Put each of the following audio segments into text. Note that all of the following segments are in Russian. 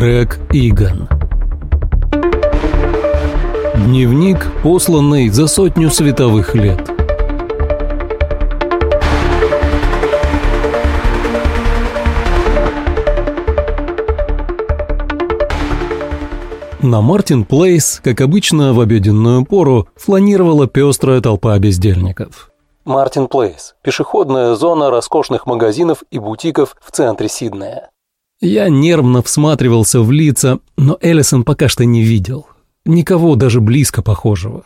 Грег Иган. Дневник, посланный за 100 световых лет. На Мартин-Плейс, как обычно в обеденную пору, фланировала пестрая толпа бездельников. Мартин-Плейс – пешеходная зона роскошных магазинов и бутиков в центре Сиднея. Я нервно всматривался в лица, но Эллисон пока что не видел. Никого даже близко похожего.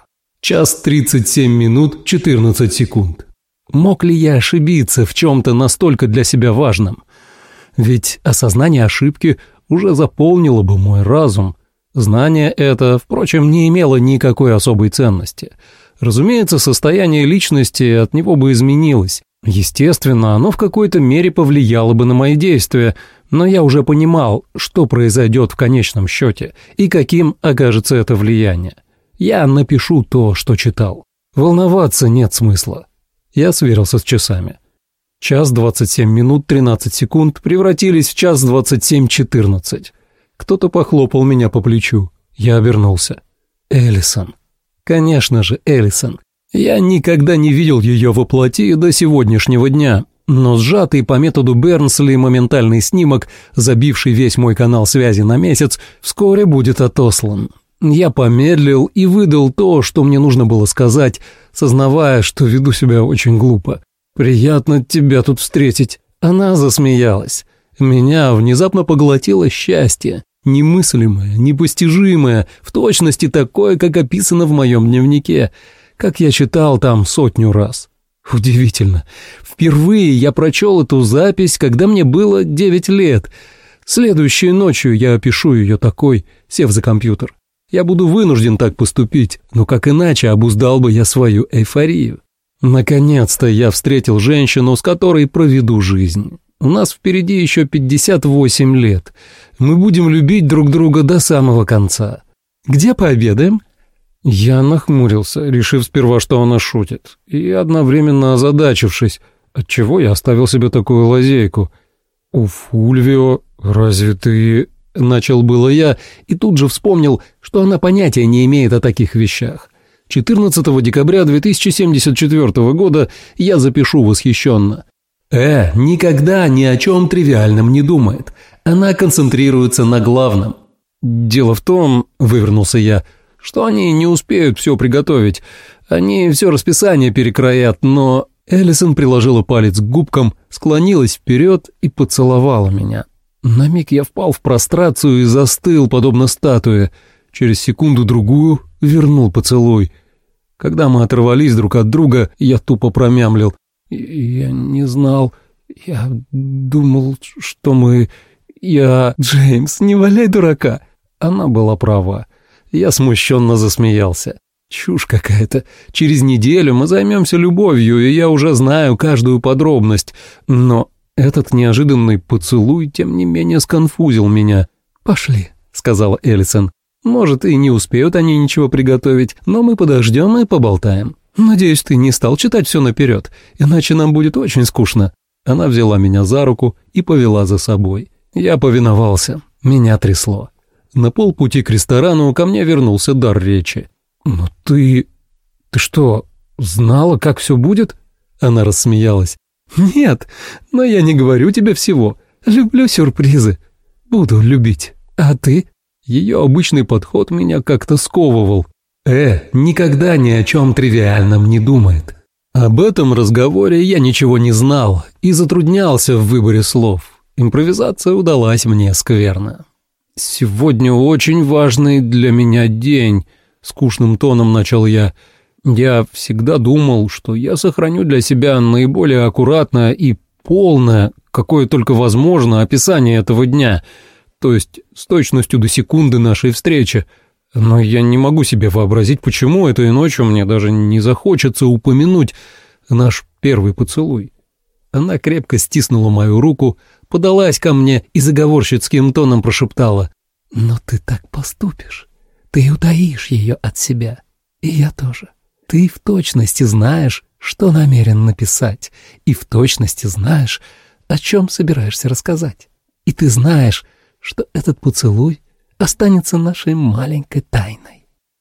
1:37 14 секунд. Мог ли я ошибиться в чем-то настолько для себя важном? Ведь осознание ошибки уже заполнило бы мой разум. Знание это, впрочем, не имело никакой особой ценности. Разумеется, состояние личности от него бы изменилось. Естественно, оно в какой-то мере повлияло бы на мои действия, но я уже понимал, что произойдет в конечном счете и каким окажется это влияние. Я напишу то, что читал. Волноваться нет смысла. Я сверился с часами. 1:27 13 секунд превратились в 1:27 14. Кто-то похлопал меня по плечу. Я обернулся. Эллисон. Конечно же, Эллисон. Я никогда не видел ее воплоти до сегодняшнего дня, но сжатый по методу Бернсли моментальный снимок, забивший весь мой канал связи на месяц, вскоре будет отослан. Я помедлил и выдал то, что мне нужно было сказать, сознавая, что веду себя очень глупо. «Приятно тебя тут встретить». Она засмеялась. Меня внезапно поглотило счастье, немыслимое, непостижимое, в точности такое, как описано в моем дневнике, как я читал там 100 раз. Удивительно. Впервые я прочел эту запись, когда мне было 9 лет. Следующей ночью я опишу ее такой, сев за компьютер. Я буду вынужден так поступить, но как иначе обуздал бы я свою эйфорию? Наконец-то я встретил женщину, с которой проведу жизнь. У нас впереди еще 58 лет. Мы будем любить друг друга до самого конца. Где пообедаем?» Я нахмурился, решив сперва, что она шутит, и одновременно озадачившись, отчего я оставил себе такую лазейку. «У Фульвио, разве ты...» — начал было я, и тут же вспомнил, что она понятия не имеет о таких вещах. 14 декабря 2074 года я запишу восхищенно. Никогда ни о чем тривиальном не думает. Она концентрируется на главном. Дело в том, вывернулся я, что они не успеют все приготовить. Они все расписание перекроят, но... Эллисон приложила палец к губкам, склонилась вперед и поцеловала меня. На миг я впал в прострацию и застыл, подобно статуе. Через секунду-другую вернул поцелуй. Когда мы оторвались друг от друга, я тупо промямлил. «Я не знал. Я думал, что мы... Джеймс, не валяй дурака!» Она была права. Я смущенно засмеялся. «Чушь какая-то. Через неделю мы займемся любовью, и я уже знаю каждую подробность. Но этот неожиданный поцелуй, тем не менее, сконфузил меня». «Пошли», — сказала Эллисон. «Может, и не успеют они ничего приготовить, но мы подождем и поболтаем. Надеюсь, ты не стал читать все наперед, иначе нам будет очень скучно». Она взяла меня за руку и повела за собой. Я повиновался. Меня трясло. На полпути к ресторану ко мне вернулся дар речи. «Но ты что, знала, как все будет?» Она рассмеялась. «Нет, но я не говорю тебе всего. Люблю сюрпризы. Буду любить. А ты?» Ее обычный подход меня как-то сковывал. Никогда ни о чем тривиальном не думает. Об этом разговоре я ничего не знал и затруднялся в выборе слов. Импровизация удалась мне скверно. «Сегодня очень важный для меня день», — скучным тоном начал я. «Я всегда думал, что я сохраню для себя наиболее аккуратное и полное, какое только возможно, описание этого дня, то есть с точностью до секунды нашей встречи. Но я не могу себе вообразить, почему этой ночью мне даже не захочется упомянуть наш первый поцелуй». Она крепко стиснула мою руку, подалась ко мне и заговорщицким тоном прошептала: «Но ты так поступишь. Ты утаишь ее от себя. И я тоже. Ты в точности знаешь, что намерен написать, и в точности знаешь, о чем собираешься рассказать. И ты знаешь, что этот поцелуй останется нашей маленькой тайной.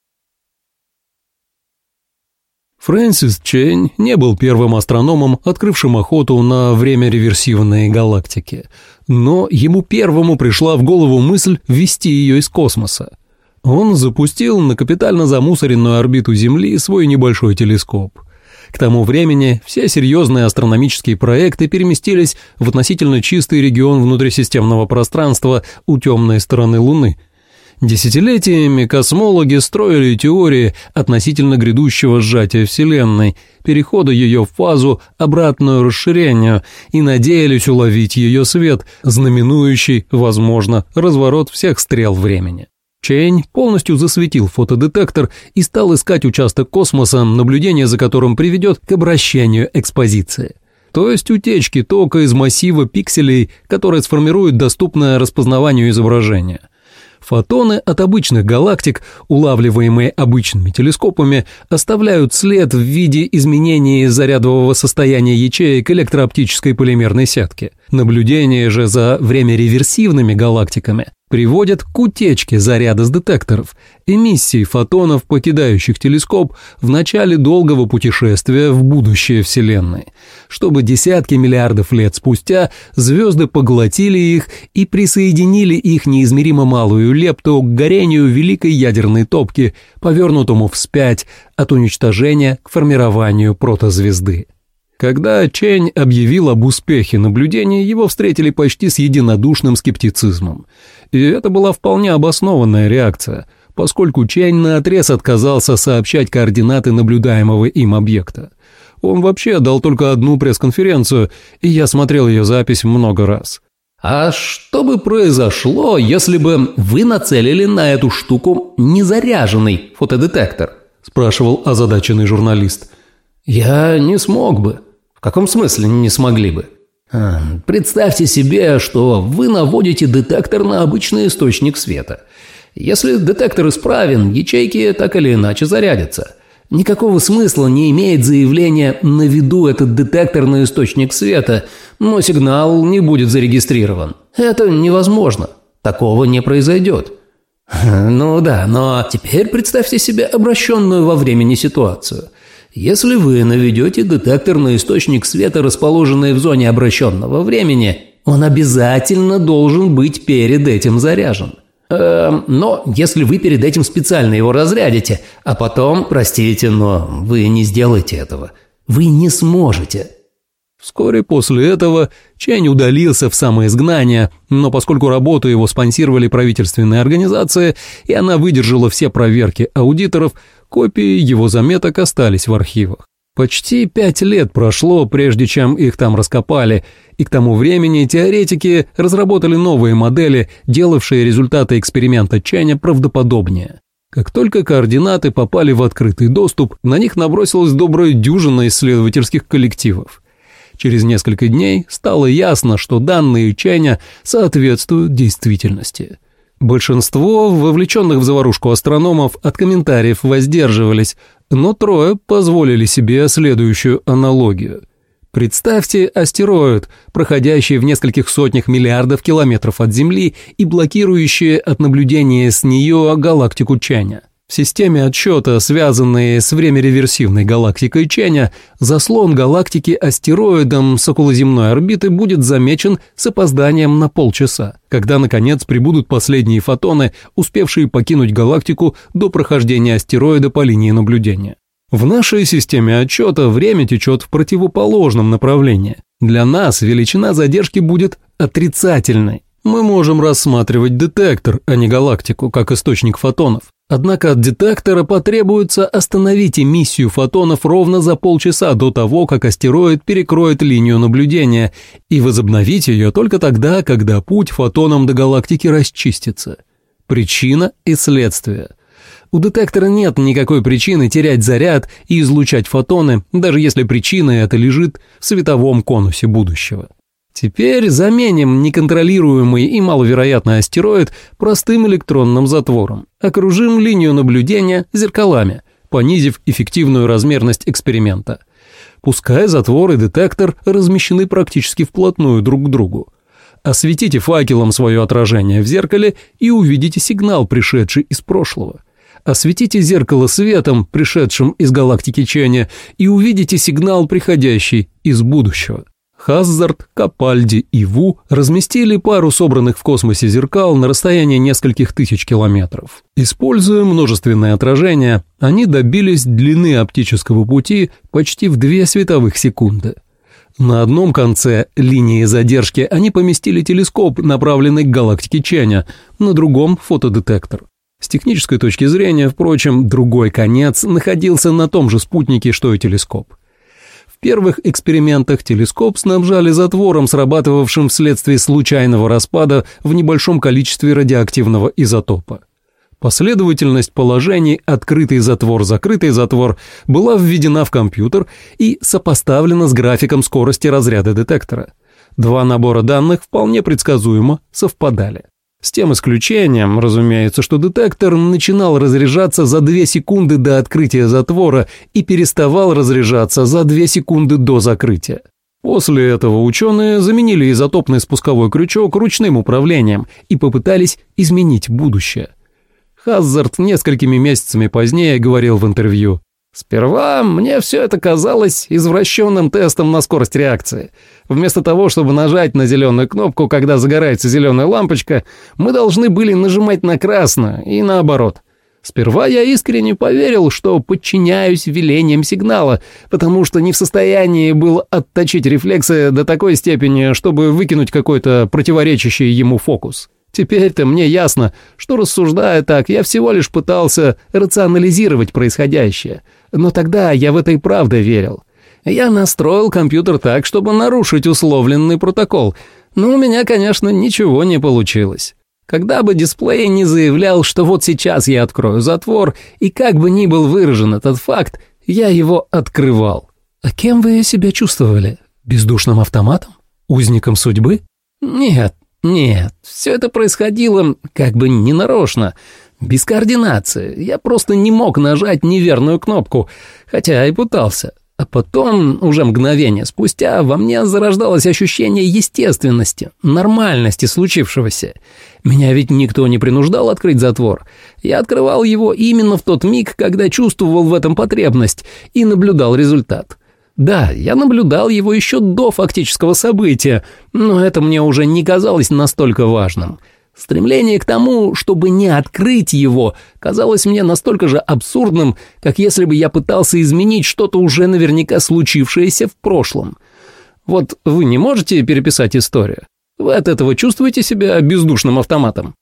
Фрэнсис Чэнь не был первым астрономом, открывшим охоту на время-реверсивные галактики, но ему первому пришла в голову мысль ввести ее из космоса. Он запустил на капитально замусоренную орбиту Земли свой небольшой телескоп. К тому времени все серьезные астрономические проекты переместились в относительно чистый регион внутрисистемного пространства у темной стороны Луны. Десятилетиями космологи строили теории относительно грядущего сжатия Вселенной, перехода ее в фазу, обратную расширению, и надеялись уловить ее свет, знаменующий, возможно, разворот всех стрел времени. Чэнь полностью засветил фотодетектор и стал искать участок космоса, наблюдение за которым приведет к обращению экспозиции. То есть утечки тока из массива пикселей, которые сформируют доступное распознаванию изображение. Фотоны от обычных галактик, улавливаемые обычными телескопами, оставляют след в виде изменений зарядового состояния ячеек электрооптической полимерной сетки. Наблюдение же за времяреверсивными галактиками приводят к утечке заряда с детекторов, эмиссии фотонов, покидающих телескоп в начале долгого путешествия в будущее Вселенной, чтобы десятки миллиардов лет спустя звезды поглотили их и присоединили их неизмеримо малую лепту к горению великой ядерной топки, повернутому вспять от уничтожения к формированию протозвезды. Когда Чэнь объявил об успехе наблюдений, его встретили почти с единодушным скептицизмом. И это была вполне обоснованная реакция, поскольку Чэнь наотрез отказался сообщать координаты наблюдаемого им объекта. Он вообще дал только одну пресс-конференцию, и я смотрел ее запись много раз. «А что бы произошло, если бы вы нацелили на эту штуку незаряженный фотодетектор?» – спрашивал озадаченный журналист. «Я не смог бы». «В каком смысле не смогли бы?» «Представьте себе, что вы наводите детектор на обычный источник света. Если детектор исправен, ячейки так или иначе зарядятся. Никакого смысла не имеет заявление «наведу этот детектор на источник света», но сигнал не будет зарегистрирован. Это невозможно. Такого не произойдет. Ну да, но теперь представьте себе обращенную во времени ситуацию. Если вы наведете детектор на источник света, расположенный в зоне обращенного времени, он обязательно должен быть перед этим заряжен. Но если вы перед этим специально его разрядите, а потом, простите, но вы не сделаете этого. Вы не сможете. Вскоре после этого Чэнь удалился в самоизгнание, но поскольку работу его спонсировали правительственные организации, и она выдержала все проверки аудиторов, копии его заметок остались в архивах. Почти 5 лет прошло, прежде чем их там раскопали, и к тому времени теоретики разработали новые модели, делавшие результаты эксперимента Чэня правдоподобнее. Как только координаты попали в открытый доступ, на них набросилась добрая дюжина исследовательских коллективов. Через несколько дней стало ясно, что данные Чэня соответствуют действительности. Большинство вовлеченных в заварушку астрономов от комментариев воздерживались, но 3 позволили себе следующую аналогию. Представьте астероид, проходящий в нескольких сотнях миллиардов километров от Земли и блокирующий от наблюдения с нее галактику Чэня. В системе отсчета, связанной с времяреверсивной галактикой Чэня, заслон галактики астероидом с околоземной орбиты будет замечен с опозданием на полчаса, когда, наконец, прибудут последние фотоны, успевшие покинуть галактику до прохождения астероида по линии наблюдения. В нашей системе отсчета время течет в противоположном направлении. Для нас величина задержки будет отрицательной. Мы можем рассматривать детектор, а не галактику, как источник фотонов. Однако от детектора потребуется остановить эмиссию фотонов ровно за полчаса до того, как астероид перекроет линию наблюдения, и возобновить ее только тогда, когда путь фотонам до галактики расчистится. Причина и следствие. У детектора нет никакой причины терять заряд и излучать фотоны, даже если причина эта лежит в световом конусе будущего. Теперь заменим неконтролируемый и маловероятный астероид простым электронным затвором. Окружим линию наблюдения зеркалами, понизив эффективную размерность эксперимента. Пускай затвор и детектор размещены практически вплотную друг к другу. Осветите факелом свое отражение в зеркале и увидите сигнал, пришедший из прошлого. Осветите зеркало светом, пришедшим из галактики Ченя, и увидите сигнал, приходящий из будущего. Хаззард, Капальди и Ву разместили пару собранных в космосе зеркал на расстоянии нескольких тысяч километров. Используя множественные отражения, они добились длины оптического пути почти в 2 световых секунды. На одном конце линии задержки они поместили телескоп, направленный к галактике Ченя, на другом – фотодетектор. С технической точки зрения, впрочем, другой конец находился на том же спутнике, что и телескоп. В первых экспериментах телескоп снабжали затвором, срабатывавшим вследствие случайного распада в небольшом количестве радиоактивного изотопа. Последовательность положений «открытый затвор, закрытый затвор» была введена в компьютер и сопоставлена с графиком скорости разряда детектора. 2 набора данных вполне предсказуемо совпадали. С тем исключением, разумеется, что детектор начинал разряжаться за 2 секунды до открытия затвора и переставал разряжаться за 2 секунды до закрытия. После этого ученые заменили изотопный спусковой крючок ручным управлением и попытались изменить будущее. Хаззард несколькими месяцами позднее говорил в интервью: «Сперва мне все это казалось извращенным тестом на скорость реакции. Вместо того, чтобы нажать на зеленую кнопку, когда загорается зеленая лампочка, мы должны были нажимать на красную и наоборот. Сперва я искренне поверил, что подчиняюсь велениям сигнала, потому что не в состоянии был отточить рефлексы до такой степени, чтобы выкинуть какой-то противоречащий ему фокус. Теперь-то мне ясно, что, рассуждая так, я всего лишь пытался рационализировать происходящее. Но тогда я в это и правда верил. Я настроил компьютер так, чтобы нарушить условленный протокол, но у меня, конечно, ничего не получилось. Когда бы дисплей не заявлял, что вот сейчас я открою затвор, и как бы ни был выражен этот факт, я его открывал». «А кем вы себя чувствовали? Бездушным автоматом? Узником судьбы?» Нет, все это происходило как бы ненарочно, без координации. Я просто не мог нажать неверную кнопку, хотя и пытался. А потом, уже мгновение спустя, во мне зарождалось ощущение естественности, нормальности случившегося. Меня ведь никто не принуждал открыть затвор. Я открывал его именно в тот миг, когда чувствовал в этом потребность, и наблюдал результат. Да, я наблюдал его еще до фактического события, но это мне уже не казалось настолько важным. Стремление к тому, чтобы не открыть его, казалось мне настолько же абсурдным, как если бы я пытался изменить что-то уже наверняка случившееся в прошлом. Вот вы не можете переписать историю? Вы от этого чувствуете себя бездушным автоматом?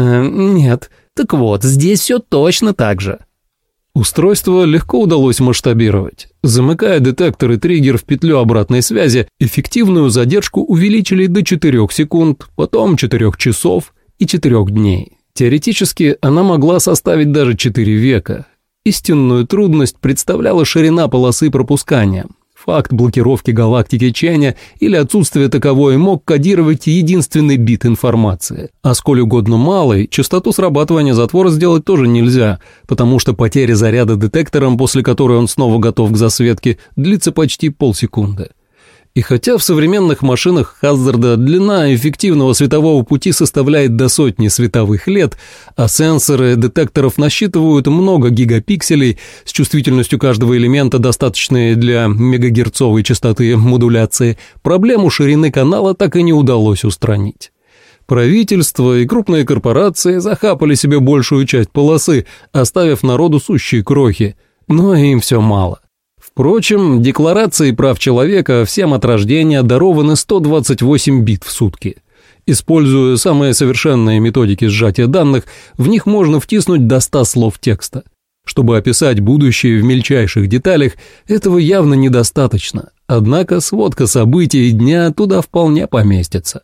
Нет. Так вот, здесь все точно так же. Устройство легко удалось масштабировать. Замыкая детектор и триггер в петлю обратной связи, эффективную задержку увеличили до 4 секунд, потом 4 часов и 4 дней. Теоретически она могла составить даже 4 века. Истинную трудность представляла ширина полосы пропускания. Факт блокировки галактики Ченя или отсутствие таковой мог кодировать единственный бит информации. А сколь угодно малой, частоту срабатывания затвора сделать тоже нельзя, потому что потеря заряда детектором, после которой он снова готов к засветке, длится почти полсекунды. И хотя в современных машинах Хаззарда длина эффективного светового пути составляет до 100 световых лет, а сенсоры детекторов насчитывают много гигапикселей с чувствительностью каждого элемента, достаточной для мегагерцовой частоты модуляции, проблему ширины канала так и не удалось устранить. Правительство и крупные корпорации захапали себе большую часть полосы, оставив народу сущие крохи, но им все мало. Впрочем, декларации прав человека всем от рождения дарованы 128 бит в сутки. Используя самые совершенные методики сжатия данных, в них можно втиснуть до 100 слов текста. Чтобы описать будущее в мельчайших деталях, этого явно недостаточно, однако сводка событий дня туда вполне поместится.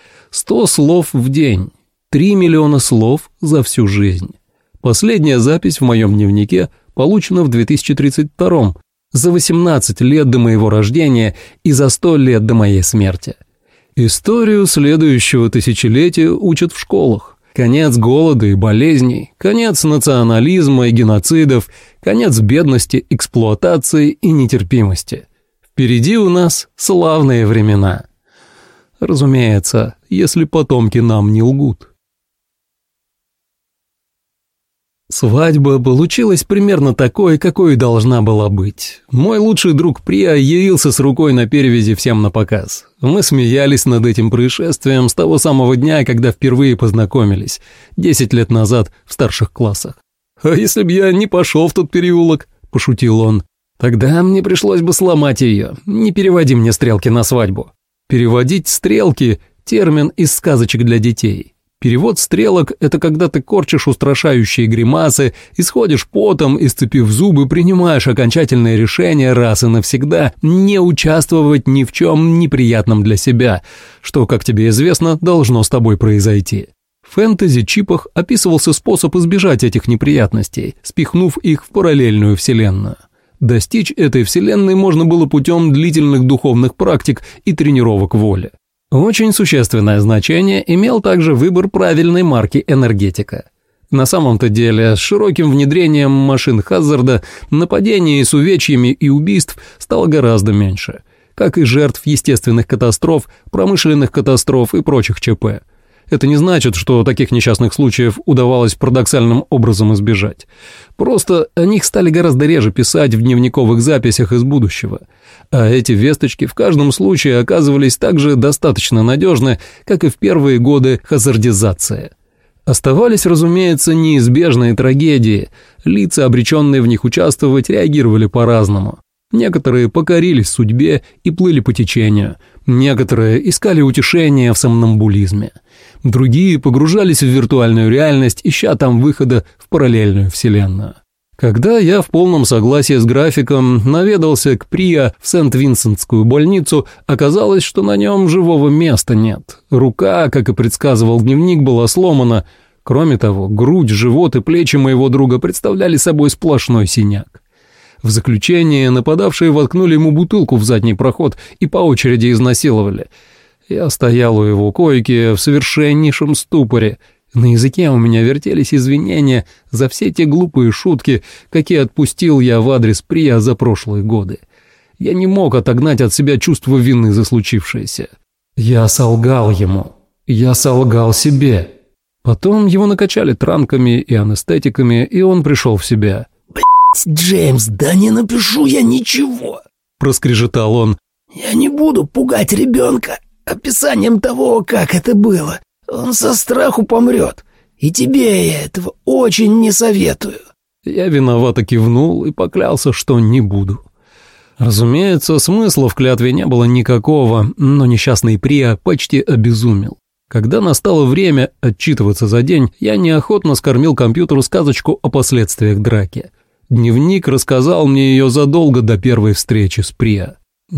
100 слов в день, 3 миллиона слов за всю жизнь. Последняя запись в моем дневнике получена в 2032-м, за 18 лет до моего рождения и за 100 лет до моей смерти. Историю следующего тысячелетия учат в школах. Конец голода и болезней, конец национализма и геноцидов, конец бедности, эксплуатации и нетерпимости. Впереди у нас славные времена. Разумеется, если потомки нам не лгут. Свадьба получилась примерно такой, какой и должна была быть. Мой лучший друг Прия явился с рукой на перевязи всем напоказ. Мы смеялись над этим происшествием с того самого дня, когда впервые познакомились, 10 лет назад в старших классах. «А если б я не пошел в тот переулок?» – пошутил он. «Тогда мне пришлось бы сломать ее. Не переводи мне стрелки на свадьбу». Переводить стрелки – термин из сказочек для детей. Перевод стрелок – это когда ты корчишь устрашающие гримасы, исходишь потом и, сцепив зубы, принимаешь окончательное решение раз и навсегда не участвовать ни в чем неприятном для себя, что, как тебе известно, должно с тобой произойти. В фэнтези-чипах описывался способ избежать этих неприятностей, спихнув их в параллельную вселенную. Достичь этой вселенной можно было путем длительных духовных практик и тренировок воли. Очень существенное значение имел также выбор правильной марки энергетика. На самом-то деле, с широким внедрением машин Хаззарда нападений с увечьями и убийств стало гораздо меньше, как и жертв естественных катастроф, промышленных катастроф и прочих ЧП. Это не значит, что таких несчастных случаев удавалось парадоксальным образом избежать. Просто о них стали гораздо реже писать в дневниковых записях из будущего. А эти весточки в каждом случае оказывались так же достаточно надежны, как и в первые годы хазардизации. Оставались, разумеется, неизбежные трагедии. Лица, обреченные в них участвовать, реагировали по-разному. Некоторые покорились судьбе и плыли по течению. Некоторые искали утешения в сомнамбулизме. Другие погружались в виртуальную реальность, ища там выхода в параллельную вселенную. Когда я в полном согласии с графиком наведался к Прия в Сент-Винсентскую больницу, оказалось, что на нем живого места нет. Рука, как и предсказывал дневник, была сломана. Кроме того, грудь, живот и плечи моего друга представляли собой сплошной синяк. В заключение нападавшие воткнули ему бутылку в задний проход и по очереди изнасиловали. Я стоял у его койки в совершеннейшем ступоре. На языке у меня вертелись извинения за все те глупые шутки, какие отпустил я в адрес Прия за прошлые годы. Я не мог отогнать от себя чувство вины за случившееся. Я солгал ему. Я солгал себе. Потом его накачали транками и анестетиками, и он пришел в себя. «Джеймс, да не напишу я ничего!» – проскрежетал он. «Я не буду пугать ребенка описанием того, как это было. Он со страху помрет, и тебе я этого очень не советую». Я виновато кивнул и поклялся, что не буду. Разумеется, смысла в клятве не было никакого, но несчастный Прия почти обезумел. Когда настало время отчитываться за день, я неохотно скормил компьютеру сказочку о последствиях драки. Дневник рассказал мне ее задолго до первой встречи с Прия.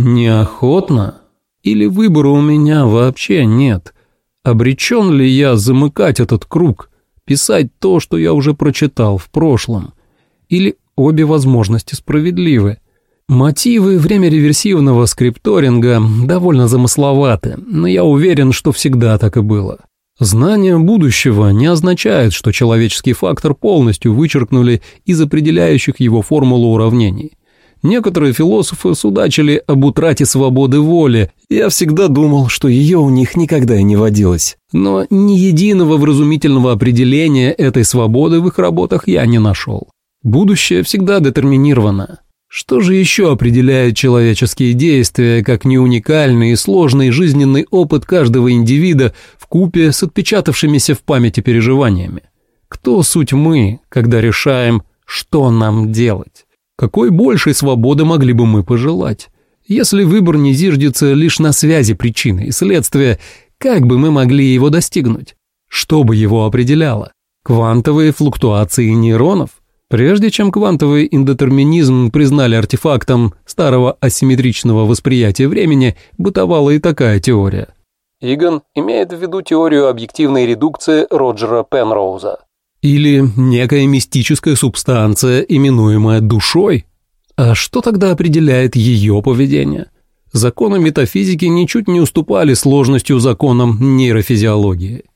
Неохотно? Или выбора у меня вообще нет? Обречен ли я замыкать этот круг, писать то, что я уже прочитал в прошлом? Или обе возможности справедливы? Мотивы время реверсивного скрипторинга довольно замысловаты, но я уверен, что всегда так и было. Знание будущего не означает, что человеческий фактор полностью вычеркнули из определяющих его формулу уравнений. Некоторые философы судачили об утрате свободы воли. Я всегда думал, что ее у них никогда и не водилось. Но ни единого вразумительного определения этой свободы в их работах я не нашел. Будущее всегда детерминировано. Что же еще определяет человеческие действия, как не уникальный и сложный жизненный опыт каждого индивида вкупе с отпечатавшимися в памяти переживаниями? Кто суть мы, когда решаем, что нам делать? Какой большей свободы могли бы мы пожелать? Если выбор не зиждется лишь на связи причины и следствия, как бы мы могли его достигнуть? Что бы его определяло? Квантовые флуктуации нейронов? Прежде чем квантовый индетерминизм признали артефактом старого асимметричного восприятия времени, бытовала и такая теория. Иган имеет в виду теорию объективной редукции Роджера Пенроуза. Или некая мистическая субстанция, именуемая душой? А что тогда определяет ее поведение? Законы метафизики ничуть не уступали сложностью законам нейрофизиологии.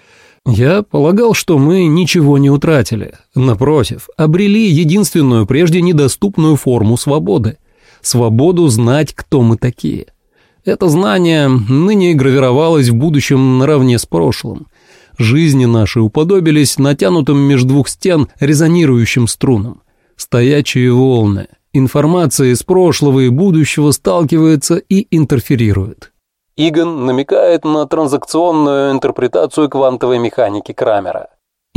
Я полагал, что мы ничего не утратили. Напротив, обрели единственную прежде недоступную форму свободы. Свободу знать, кто мы такие. Это знание ныне гравировалось в будущем наравне с прошлым. Жизни наши уподобились натянутым меж двух стен резонирующим струнам. Стоячие волны. Информация из прошлого и будущего сталкивается и интерферирует. Игон намекает на транзакционную интерпретацию квантовой механики Крамера.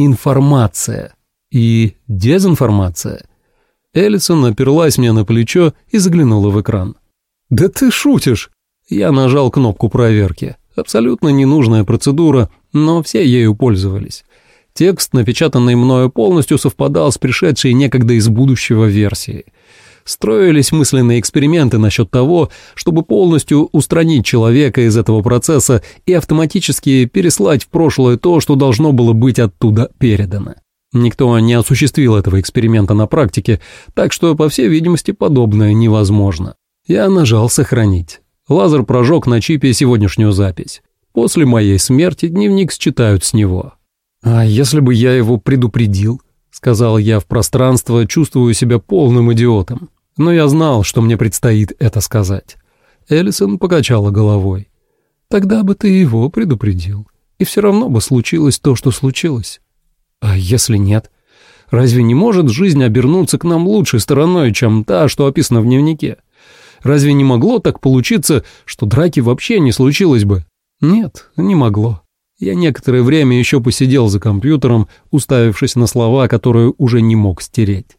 Информация и дезинформация. Эллисон оперлась мне на плечо и заглянула в экран. «Да ты шутишь!» Я нажал кнопку проверки. Абсолютно ненужная процедура, но все ею пользовались. Текст, напечатанный мною, полностью совпадал с пришедшей некогда из будущего версией. Строились мысленные эксперименты насчет того, чтобы полностью устранить человека из этого процесса и автоматически переслать в прошлое то, что должно было быть оттуда передано. Никто не осуществил этого эксперимента на практике, так что, по всей видимости, подобное невозможно. Я нажал «Сохранить». Лазер прожег на чипе сегодняшнюю запись. После моей смерти дневник считают с него. «А если бы я его предупредил?» — сказал я в пространство, чувствую себя полным идиотом. Но я знал, что мне предстоит это сказать. Эллисон покачала головой. «Тогда бы ты его предупредил, и все равно бы случилось то, что случилось». «А если нет? Разве не может жизнь обернуться к нам лучшей стороной, чем та, что описана в дневнике? Разве не могло так получиться, что драки вообще не случилось бы?» Нет, не могло. Я некоторое время еще посидел за компьютером, уставившись на слова, которые уже не мог стереть.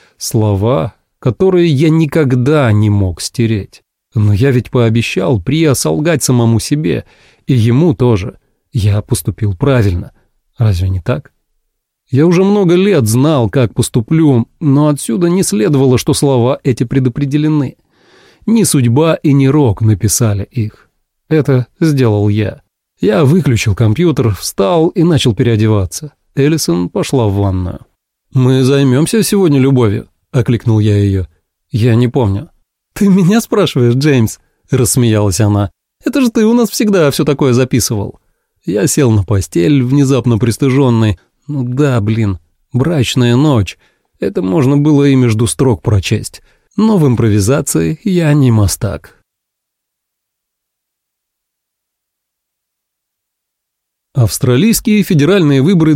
Слова, которые я никогда не мог стереть. Но я ведь пообещал Приа солгать самому себе, и ему тоже. Я поступил правильно. Разве не так? Я уже много лет знал, как поступлю, но отсюда не следовало, что слова эти предопределены. Ни судьба и ни рок написали их. Это сделал я. Я выключил компьютер, встал и начал переодеваться. Эллисон пошла в ванную. «Мы займемся сегодня любовью?» — окликнул я ее. «Я не помню». «Ты меня спрашиваешь, Джеймс?» — рассмеялась она. «Это же ты у нас всегда все такое записывал». Я сел на постель, внезапно пристыженный. Ну да, блин, брачная ночь. Это можно было и между строк прочесть. Но в импровизации я не мастак. Австралийские федеральные выборы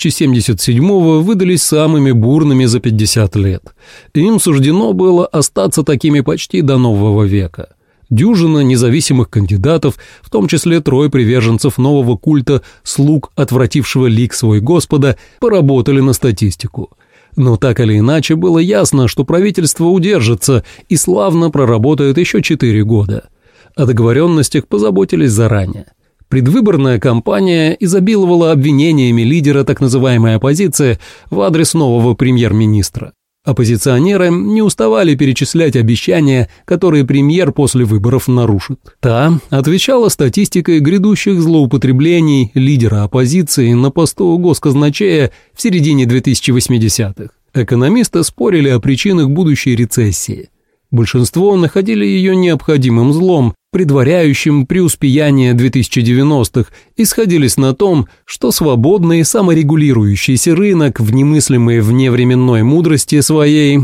2077-го выдались самыми бурными за 50 лет. Им суждено было остаться такими почти до нового века. Дюжина независимых кандидатов, в том числе 3 приверженцев нового культа слуг, отвратившего лик свой Господа, поработали на статистику. Но так или иначе было ясно, что правительство удержится и славно проработает еще 4 года. О договоренностях позаботились заранее. Предвыборная кампания изобиловала обвинениями лидера так называемой оппозиции в адрес нового премьер-министра. Оппозиционеры не уставали перечислять обещания, которые премьер после выборов нарушит. Та отвечала статистикой грядущих злоупотреблений лидера оппозиции на посту госказначея в середине 2080-х. Экономисты спорили о причинах будущей рецессии. Большинство находили ее необходимым злом, предваряющим преуспеяние 2090-х, и сходились на том, что свободный саморегулирующийся рынок в немыслимой вневременной мудрости своей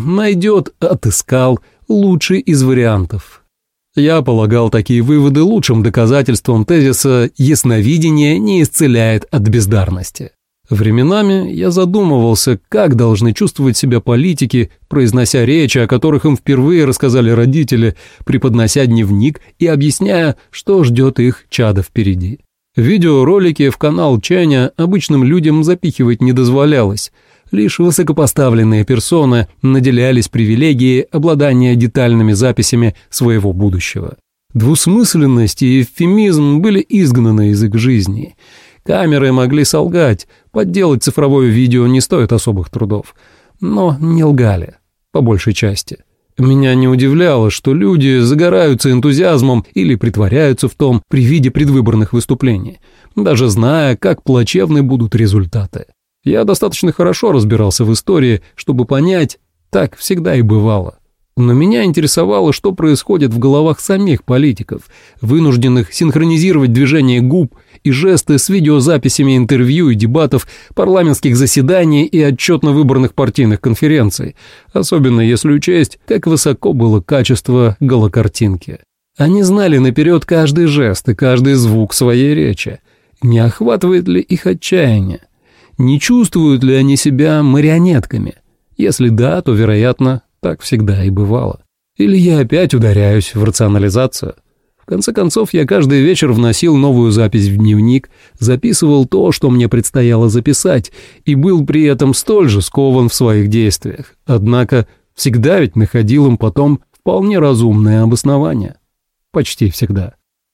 отыскал лучший из вариантов. Я полагал такие выводы лучшим доказательством тезиса «ясновидение не исцеляет от бездарности». Временами я задумывался, как должны чувствовать себя политики, произнося речи, о которых им впервые рассказали родители, преподнося дневник и объясняя, что ждет их чадо впереди. Видеоролики в канал Чэня обычным людям запихивать не дозволялось. Лишь высокопоставленные персоны наделялись привилегией обладания детальными записями своего будущего. Двусмысленность и эвфемизм были изгнаны из их жизни. Камеры могли солгать, подделать цифровое видео не стоит особых трудов. Но не лгали, по большей части. Меня не удивляло, что люди загораются энтузиазмом или притворяются в том при виде предвыборных выступлений, даже зная, как плачевны будут результаты. Я достаточно хорошо разбирался в истории, чтобы понять, так всегда и бывало. Но меня интересовало, что происходит в головах самих политиков, вынужденных синхронизировать движение губ и жесты с видеозаписями интервью и дебатов, парламентских заседаний и отчетно-выборных партийных конференций, особенно если учесть, как высоко было качество голокартинки. Они знали наперед каждый жест и каждый звук своей речи. Не охватывает ли их отчаяние? Не чувствуют ли они себя марионетками? Если да, то, вероятно, так всегда и бывало. Или я опять ударяюсь в рационализацию? В конце концов, я каждый вечер вносил новую запись в дневник, записывал то, что мне предстояло записать, и был при этом столь же скован в своих действиях. Однако всегда ведь находил им потом вполне разумное обоснование. Почти всегда.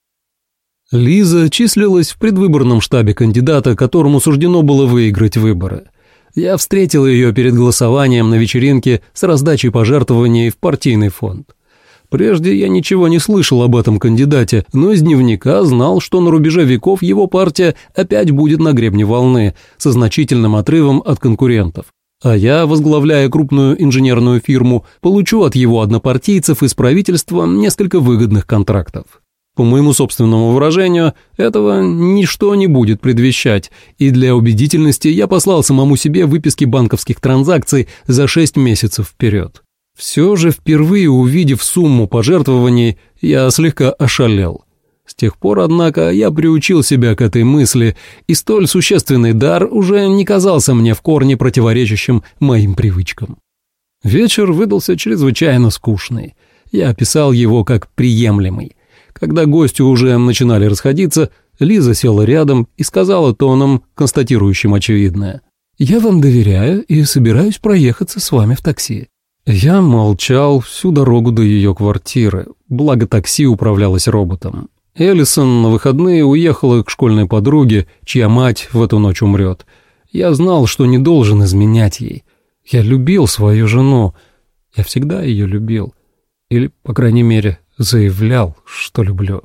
Лиза числилась в предвыборном штабе кандидата, которому суждено было выиграть выборы. Я встретил ее перед голосованием на вечеринке с раздачей пожертвований в партийный фонд. Прежде я ничего не слышал об этом кандидате, но из дневника знал, что на рубеже веков его партия опять будет на гребне волны, со значительным отрывом от конкурентов. А я, возглавляя крупную инженерную фирму, получу от его однопартийцев из правительства несколько выгодных контрактов. По моему собственному выражению, этого ничто не будет предвещать, и для убедительности я послал самому себе выписки банковских транзакций за 6 месяцев вперед. Все же, впервые увидев сумму пожертвований, я слегка ошалел. С тех пор, однако, я приучил себя к этой мысли, и столь существенный дар уже не казался мне в корне противоречащим моим привычкам. Вечер выдался чрезвычайно скучный. Я описал его как приемлемый. Когда гости уже начинали расходиться, Лиза села рядом и сказала тоном, констатирующим очевидное: «Я вам доверяю и собираюсь проехаться с вами в такси». Я молчал всю дорогу до ее квартиры, благо такси управлялось роботом. Эллисон на выходные уехала к школьной подруге, чья мать в эту ночь умрет. Я знал, что не должен изменять ей. Я любил свою жену. Я всегда ее любил. Или, по крайней мере, заявлял, что люблю.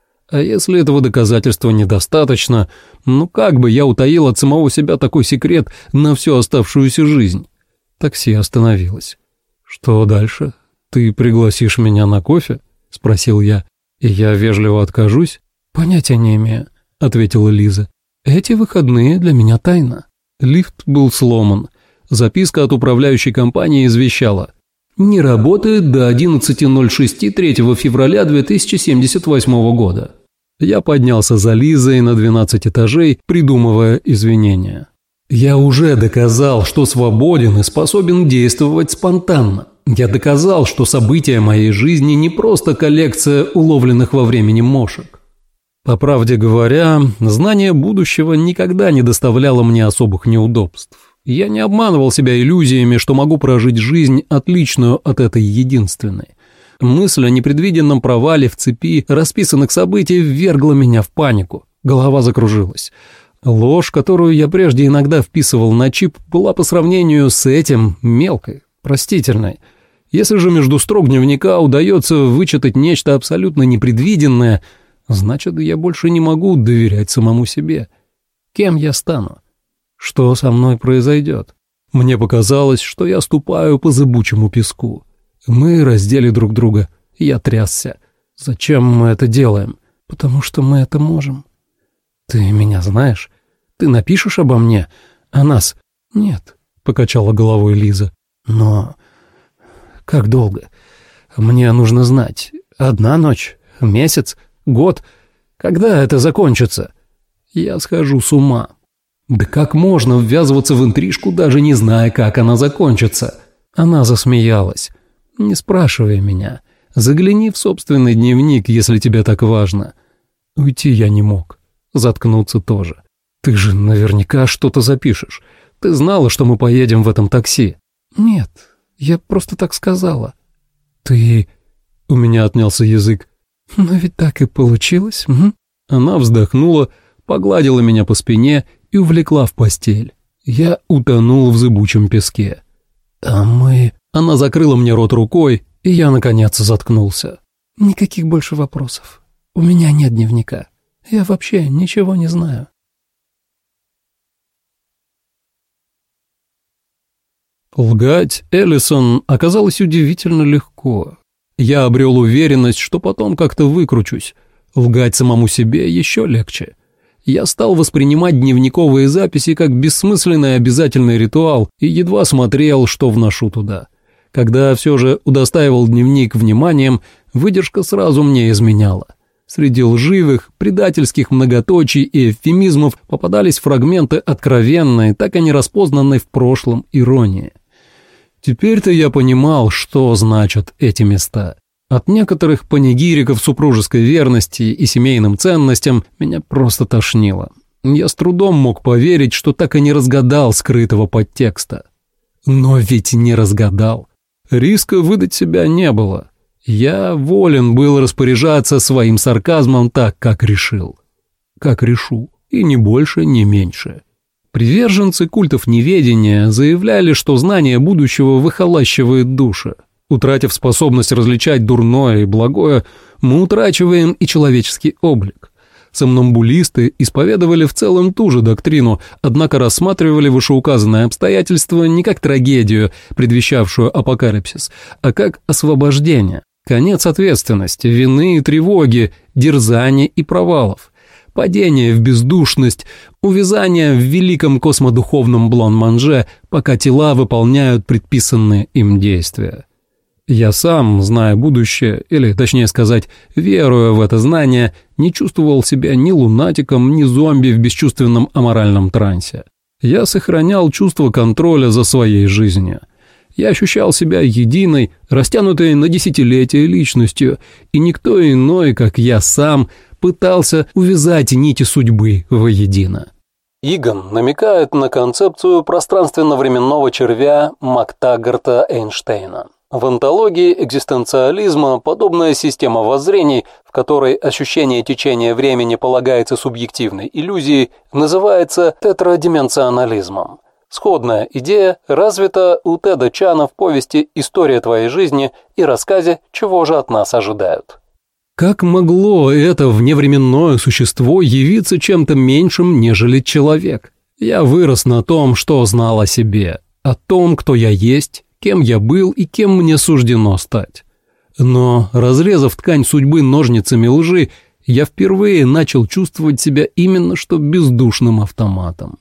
А если этого доказательства недостаточно, как бы я утаил от самого себя такой секрет на всю оставшуюся жизнь? Такси остановилось. «Что дальше? Ты пригласишь меня на кофе?» — спросил я. «И я вежливо откажусь?» «Понятия не имею», — ответила Лиза. «Эти выходные для меня тайна». Лифт был сломан. Записка от управляющей компании извещала: «Не работает до 11:06 3 февраля 2078 года». Я поднялся за Лизой на 12 этажей, придумывая извинения. Я уже доказал, что свободен и способен действовать спонтанно. Я доказал, что события моей жизни не просто коллекция уловленных во времени мошек. По правде говоря, знание будущего никогда не доставляло мне особых неудобств. Я не обманывал себя иллюзиями, что могу прожить жизнь, отличную от этой единственной. Мысль о непредвиденном провале в цепи расписанных событий ввергла меня в панику. Голова закружилась. Ложь, которую я прежде иногда вписывал на чип, была по сравнению с этим мелкой, простительной. Если же между строк дневника удается вычитать нечто абсолютно непредвиденное, значит, я больше не могу доверять самому себе. Кем я стану? Что со мной произойдет? Мне показалось, что я ступаю по зыбучему песку. Мы раздели друг друга. Я трясся. Зачем мы это делаем? Потому что мы это можем. Ты меня знаешь? Ты напишешь обо мне? О нас? Нет, покачала головой Лиза. Но как долго? Мне нужно знать. 1 ночь? Месяц? Год? Когда это закончится? Я схожу с ума. Да как можно ввязываться в интрижку, даже не зная, как она закончится? Она засмеялась. Не спрашивай меня. Загляни в собственный дневник, если тебе так важно. Уйти я не мог. Заткнуться тоже. Ты же наверняка что-то запишешь. Ты знала, что мы поедем в этом такси. Нет, я просто так сказала. Ты... У меня отнялся язык. Но ведь так и получилось. Угу. Она вздохнула, погладила меня по спине и увлекла в постель. Я утонул в зыбучем песке. А мы... Она закрыла мне рот рукой, и я, наконец, заткнулся. Никаких больше вопросов. У меня нет дневника. Я вообще ничего не знаю. Лгать Эллисон оказалось удивительно легко. Я обрел уверенность, что потом как-то выкручусь. Лгать самому себе еще легче. Я стал воспринимать дневниковые записи как бессмысленный обязательный ритуал и едва смотрел, что вношу туда. Когда все же удостаивал дневник вниманием, Выдержка сразу мне изменяла. Среди лживых, предательских многоточий и эвфемизмов попадались фрагменты откровенной, так и не распознанной в прошлом иронии. Теперь-то я понимал, что значат эти места. От некоторых панигириков супружеской верности и семейным ценностям меня просто тошнило. Я с трудом мог поверить, что так и не разгадал скрытого подтекста. Но ведь не разгадал. Риска выдать себя не было. Я волен был распоряжаться своим сарказмом так, как решил. Как решу, и ни больше, ни меньше. Приверженцы культов неведения заявляли, что знание будущего выхолащивает души. Утратив способность различать дурное и благое, мы утрачиваем и человеческий облик. Сомнамбулисты исповедовали в целом ту же доктрину, однако рассматривали вышеуказанное обстоятельство не как трагедию, предвещавшую апокалипсис, а как освобождение, конец ответственности, вины и тревоги, дерзания и провалов, падение в бездушность, увязание в великом космодуховном блан-манже, пока тела выполняют предписанные им действия. Я сам, зная будущее, или, точнее сказать, веруя в это знание, не чувствовал себя ни лунатиком, ни зомби в бесчувственном аморальном трансе. Я сохранял чувство контроля за своей жизнью. Я ощущал себя единой, растянутой на десятилетия личностью, и никто иной, как я сам, пытался увязать нити судьбы воедино. Игон намекает на концепцию пространственно-временного червя Мактаггарта Эйнштейна. В антологии экзистенциализма подобная система воззрений, в которой ощущение течения времени полагается субъективной иллюзией, называется тетрадименционализмом. Сходная идея развита у Теда Чана в повести «История твоей жизни» и рассказе «Чего же от нас ожидают». Как могло это вневременное существо явиться чем-то меньшим, нежели человек? Я вырос на том, что знал о себе, о том, кто я есть, кем я был и кем мне суждено стать. Но, разрезав ткань судьбы ножницами лжи, я впервые начал чувствовать себя именно что бездушным автоматом.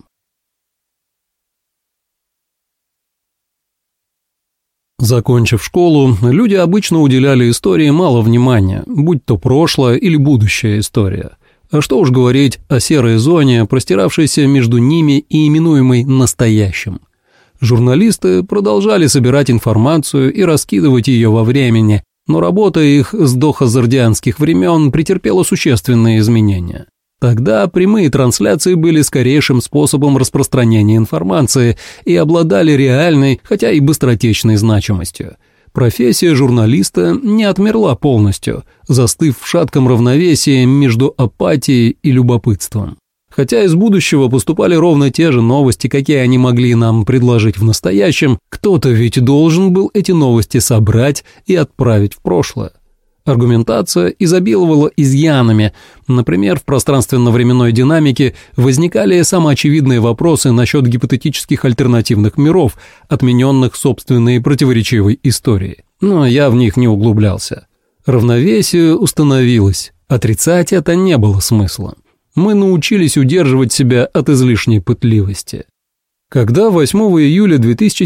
Закончив школу, люди обычно уделяли истории мало внимания, будь то прошлое или будущая история. А что уж говорить о серой зоне, простиравшейся между ними и именуемой «настоящим». Журналисты продолжали собирать информацию и раскидывать ее во времени, но работа их с дохазардианских времен претерпела существенные изменения. Тогда прямые трансляции были скорейшим способом распространения информации и обладали реальной, хотя и быстротечной значимостью. Профессия журналиста не отмерла полностью, застыв в шатком равновесии между апатией и любопытством. Хотя из будущего поступали ровно те же новости, какие они могли нам предложить в настоящем, кто-то ведь должен был эти новости собрать и отправить в прошлое. Аргументация изобиловала изъянами. Например, в пространственно-временной динамике возникали самоочевидные вопросы насчет гипотетических альтернативных миров, отмененных собственной противоречивой историей. Но я в них не углублялся. Равновесие установилось. Отрицать это не было смысла. Мы научились удерживать себя от излишней пытливости. Когда 8 июля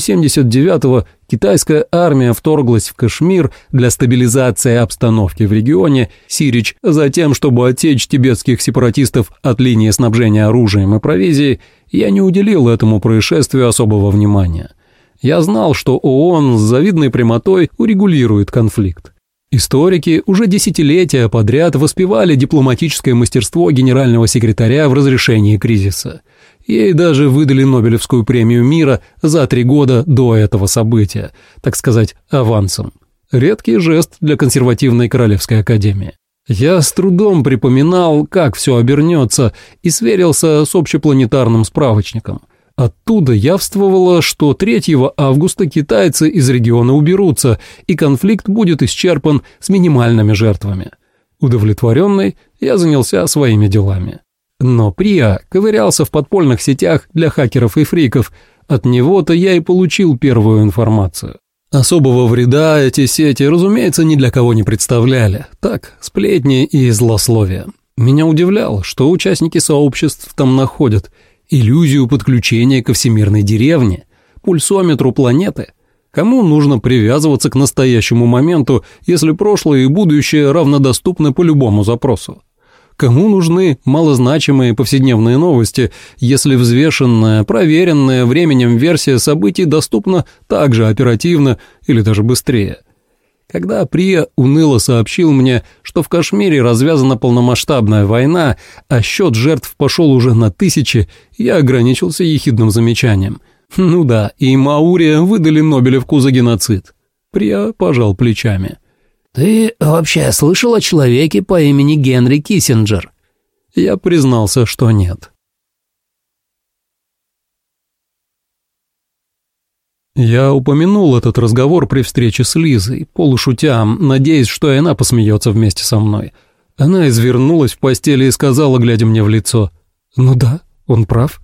2079-го китайская армия вторглась в Кашмир для стабилизации обстановки в регионе, Сирич, затем, чтобы отсечь тибетских сепаратистов от линии снабжения оружием и провизией, я не уделил этому происшествию особого внимания. Я знал, что ООН с завидной прямотой урегулирует конфликт. Историки уже десятилетия подряд воспевали дипломатическое мастерство генерального секретаря в разрешении кризиса. Ей даже выдали Нобелевскую премию мира за 3 года до этого события, так сказать, авансом. Редкий жест для консервативной Королевской академии. Я с трудом припоминал, как все обернется, и сверился с общепланетарным справочником. Оттуда явствовало, что 3 августа китайцы из региона уберутся, и конфликт будет исчерпан с минимальными жертвами. Удовлетворенный, я занялся своими делами. Но Приа ковырялся в подпольных сетях для хакеров и фриков. От него-то я и получил первую информацию. Особого вреда эти сети, разумеется, ни для кого не представляли. Так, сплетни и злословия. Меня удивляло, что участники сообществ там находят иллюзию подключения ко всемирной деревне, пульсометру планеты. Кому нужно привязываться к настоящему моменту, если прошлое и будущее равнодоступны по любому запросу? Кому нужны малозначимые повседневные новости, если взвешенная, проверенная временем версия событий доступна так же оперативно или даже быстрее? Когда Прия уныло сообщил мне, что в Кашмире развязана полномасштабная война, а счет жертв пошел уже на тысячи, я ограничился ехидным замечанием. Ну да, и Мауре выдали Нобелевку за геноцид. Прия пожал плечами. «Ты вообще слышал о человеке по имени Генри Киссинджер?» Я признался, что нет. Я упомянул этот разговор при встрече с Лизой, полушутя, надеясь, что и она посмеется вместе со мной. Она извернулась в постели и сказала, глядя мне в лицо: «Ну да, он прав».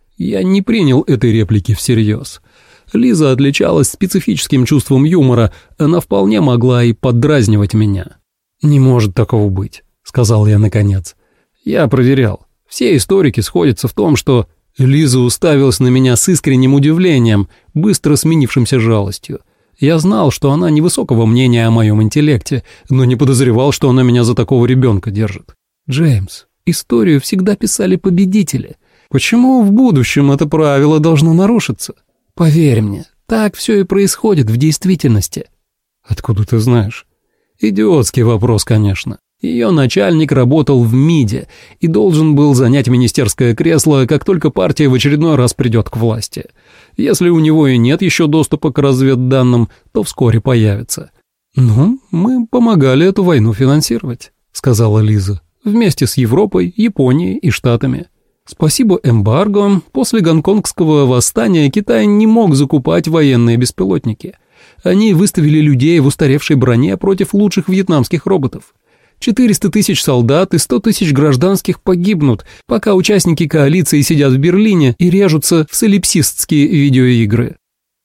Я не принял этой реплики всерьез. Лиза отличалась специфическим чувством юмора, она вполне могла и поддразнивать меня. «Не может такого быть», — сказал я наконец. «Я проверял. Все историки сходятся в том, что...» Лиза уставилась на меня с искренним удивлением, быстро сменившимся жалостью. Я знал, что она невысокого мнения о моем интеллекте, но не подозревал, что она меня за такого ребенка держит. «Джеймс, историю всегда писали победители. Почему в будущем это правило должно нарушиться? Поверь мне, так все и происходит в действительности». «Откуда ты знаешь?» Идиотский вопрос, конечно. Ее начальник работал в МИДе и должен был занять министерское кресло, как только партия в очередной раз придет к власти. Если у него и нет еще доступа к разведданным, то вскоре появится. «Ну, мы помогали эту войну финансировать», — сказала Лиза, «вместе с Европой, Японией и Штатами. Спасибо эмбарго, после гонконгского восстания Китай не мог закупать военные беспилотники. Они выставили людей в устаревшей броне против лучших вьетнамских роботов. 400 тысяч солдат и 100 тысяч гражданских погибнут, пока участники коалиции сидят в Берлине и режутся в солипсистские видеоигры».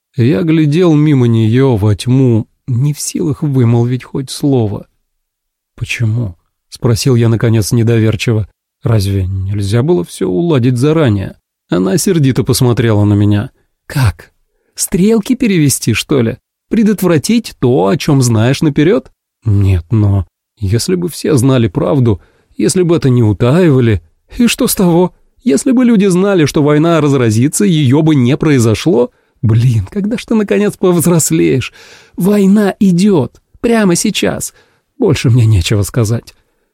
Я глядел мимо нее во тьму, не в силах вымолвить хоть слово. «Почему?» — спросил я, наконец, недоверчиво. «Разве нельзя было все уладить заранее?» Она сердито посмотрела на меня. «Как? Стрелки перевести, что ли? Предотвратить то, о чем знаешь наперед?» «Нет, но если бы все знали правду, если бы это не утаивали, и что с того? Если бы люди знали, что война разразится, ее бы не произошло. Блин, когда ж ты наконец повзрослеешь? Война идет, прямо сейчас. Больше мне нечего сказать».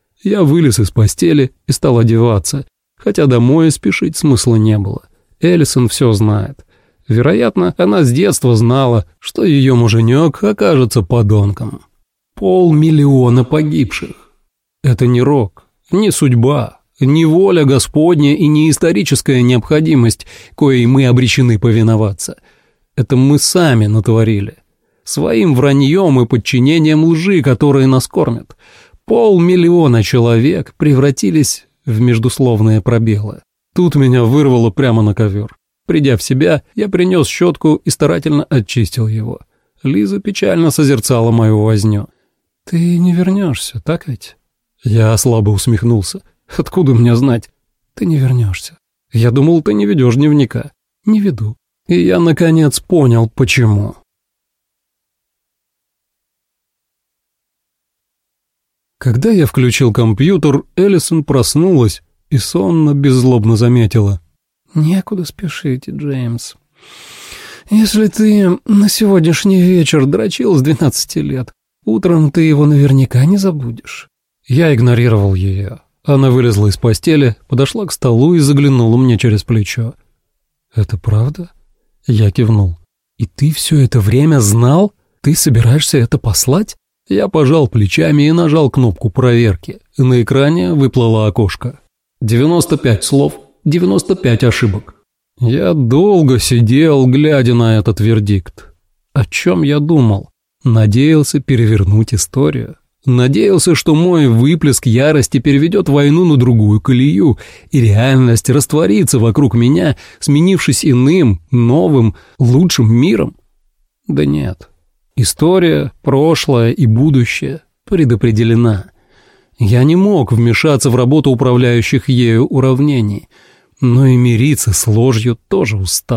Я вылез из постели и стал одеваться, хотя домой спешить смысла не было. Эллисон все знает. Вероятно, она с детства знала, что ее муженек окажется подонком. 500 000 погибших. Это не рок, не судьба, не воля Господня и не историческая необходимость, коей мы обречены повиноваться. Это мы сами натворили. Своим враньем и подчинением лжи, которые нас кормят. 500 000 человек превратились в междусловные пробелы. Тут меня вырвало прямо на ковер. Придя в себя, я принес щетку и старательно очистил его. Лиза печально созерцала мою возню. «Ты не вернешься, так ведь?» Я слабо усмехнулся. «Откуда мне знать?» «Ты не вернешься. Я думал, ты не ведешь дневника». «Не веду». И я, наконец, понял, почему. Когда я включил компьютер, Эллисон проснулась и сонно, беззлобно заметила: «Некуда спешить, Джеймс. Если ты на сегодняшний вечер дрочил с 12 лет, утром ты его наверняка не забудешь». Я игнорировал ее. Она вылезла из постели, подошла к столу и заглянула мне через плечо. «Это правда?» Я кивнул. «И ты все это время знал? Ты собираешься это послать?» Я пожал плечами и нажал кнопку проверки. На экране выплыло окошко. 95 слов, 95 ошибок. Я долго сидел, глядя на этот вердикт. О чем я думал? Надеялся перевернуть историю. Надеялся, что мой выплеск ярости переведет войну на другую колею, и реальность растворится вокруг меня, сменившись иным, новым, лучшим миром. Да нет. История, прошлое и будущее предопределена. Я не мог вмешаться в работу управляющих ею уравнений, но и мириться с ложью тоже устал.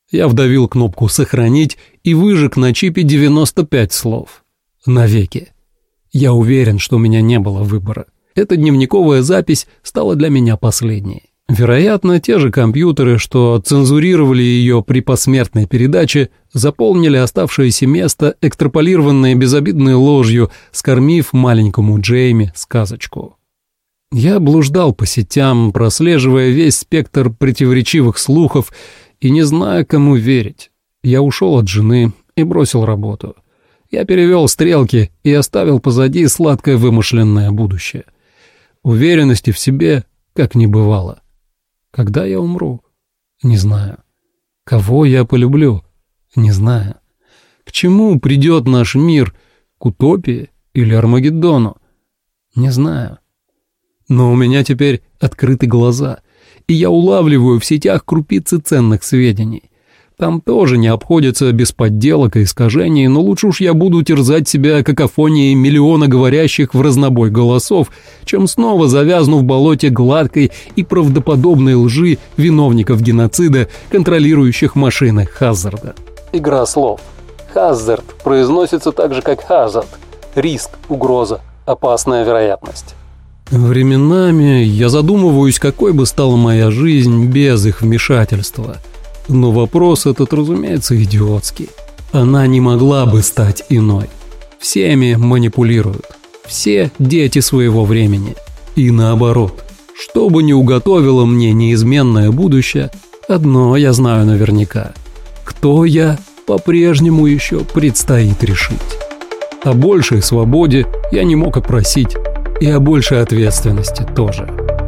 Я вдавил кнопку «Сохранить» и выжег на чипе 95 слов. Навеки. Я уверен, что у меня не было выбора. Эта дневниковая запись стала для меня последней. Вероятно, те же компьютеры, что цензурировали ее при посмертной передаче, заполнили оставшееся место, экстраполированное безобидной ложью, скормив маленькому Джейми сказочку. Я блуждал по сетям, прослеживая весь спектр противоречивых слухов и не зная, кому верить. Я ушел от жены и бросил работу. Я перевел стрелки и оставил позади сладкое вымышленное будущее. Уверенности в себе как не бывало. Когда я умру? Не знаю. Кого я полюблю? Не знаю. К чему придет наш мир? К утопии или Армагеддону? Не знаю. Но у меня теперь открыты глаза, и я улавливаю в сетях крупицы ценных сведений. Там тоже не обходится без подделок и искажений, но лучше уж я буду терзать себя какофонией миллиона говорящих в разнобой голосов, чем снова завязну в болоте гладкой и правдоподобной лжи виновников геноцида, контролирующих машины Хаззарда. Игра слов. Хаззард произносится так же, как хазард. Риск, угроза, опасная вероятность. Временами я задумываюсь, какой бы стала моя жизнь без их вмешательства. Но вопрос этот, разумеется, идиотский. Она не могла бы стать иной. Всеми манипулируют. Все дети своего времени. И наоборот. Что бы ни уготовило мне неизменное будущее, одно я знаю наверняка. Кто я, по-прежнему еще предстоит решить. О большей свободе я не мог опросить. И о большей ответственности тоже.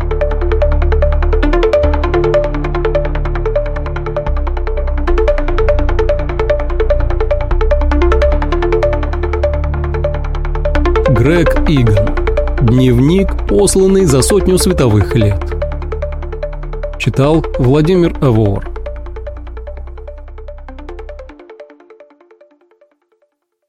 Грег Иган. Дневник, посланный за 100 световых лет. Читал Владимир Авор.